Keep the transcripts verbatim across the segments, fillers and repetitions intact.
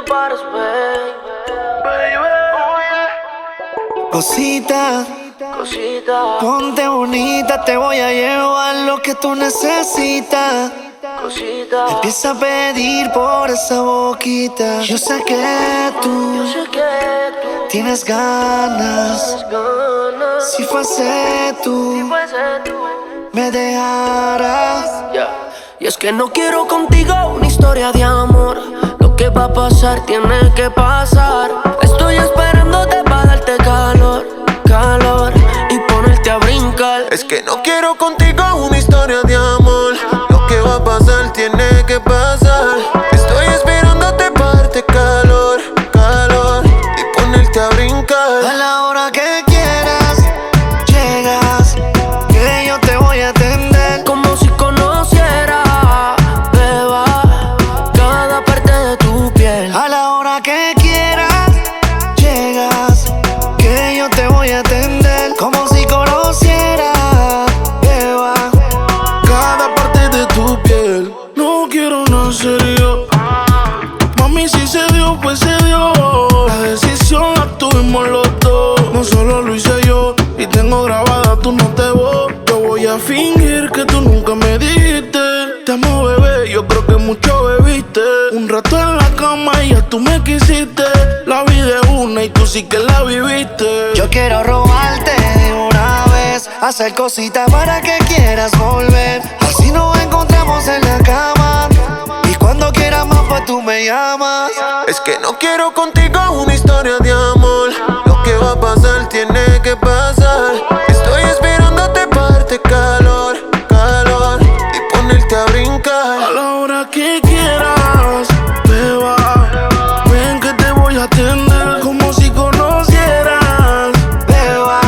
pares, baby. Baby, oh yeah. Cosita, Cosita, ponte bonita, te voy a llevar lo que tú necesitas. cosita. Empieza a pedir por esa boquita. Yo sé que Yo tú sé que tú tienes ganas. tienes ganas. Si fuese Si tú, fuese tú. me dejarás. Yeah. Y es que no quiero contigo una historia de amor. Lo que va a pasar tiene que pasar. Estoy esperándote para darte calor, calor y ponerte a brincar. Es que no quiero contigo una historia de amor. Lo que va a pasar tiene que pasar. Estoy esperándote para darte calor, calor y ponerte a brincar. A la hora que quieras, llegas, que yo te voy a atender. Como si conociera, beba, cada parte de tu piel. A la hora que quieras, llegas, que yo te voy a atender. Como si conociera, beba, Cada parte de tu piel. No quiero nada serio. Mami, si se dio, pues se dio. La decisión la tuvimos los dos. No solo lo hice yo. Y tengo grabada tu no te voy. Yo voy a fingir que tú nunca me dijiste. Te amo, bebé, yo creo que mucho bebiste. Un rato en la cama y ya tú me quisiste. La vida es una y tú sí que la viviste. yo quiero robarte de una vez, hacer cositas para que quieras volver. Así nos encontramos en la cama y cuando quieras más pues tú me llamas. Es que no quiero contigo una historia de amor. Lo que va a pasar tiene que pasar. Estoy esperándote para darte calor, calor y ponerte a A brincar. la hora que quieras, beba, ven que te voy a atender como si conocieras. Beba,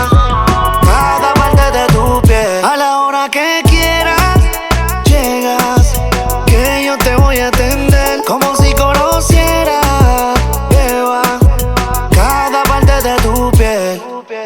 cada parte de tu piel. A la hora que quieras, llegas, que yo te voy a atender. Como si conociera, beba, cada parte de tu piel.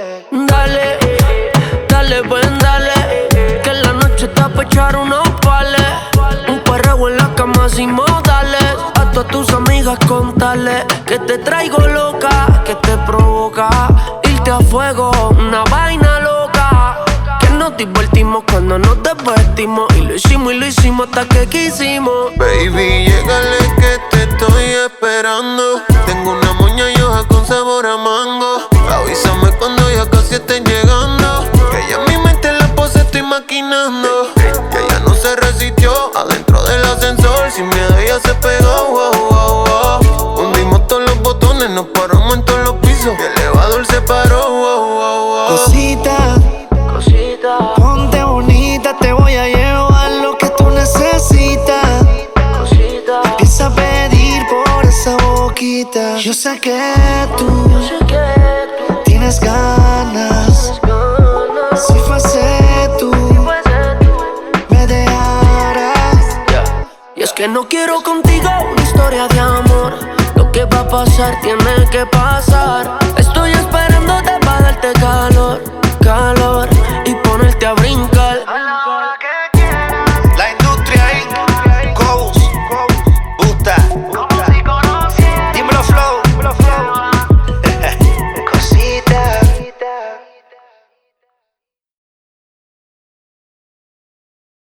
Dale, dale, ven, dale. Que la noche está pa' echar unos pales. Un perreo en la cama sin modales. A todas tus amigas contarle que te traigo loca, que te provoca irte a fuego, una vaina loca. Que nos divertimos cuando nos desvestimos. Y lo hicimos y lo hicimos hasta que quisimos. Baby, llégale que te estoy esperando. Tengo una moña y hoja con sabor a mango. Avísame cuando ya casi estén llegando. Que ya en mi mente la pose estoy maquinando. Que ella no se resistió adentro del ascensor. Sin miedo ella se pegó, wow, wow, wow. Hundimos todos los botones, nos paramos en todos los pisos. Y el elevador se paró, wow, wow, wow. Cosita, Cosita, ponte bonita, te voy a llevar lo que tú necesitas. cosita. Empieza a pedir por esa boquita. Yo sé que tú Yo sé que tú tienes ganas. tienes ganas. Si fuese tú, Si fuese tú. me dejarás. Y es que no quiero contigo una historia de amor. Lo que va a pasar tiene que pasar. Estoy esperándote para darte calor,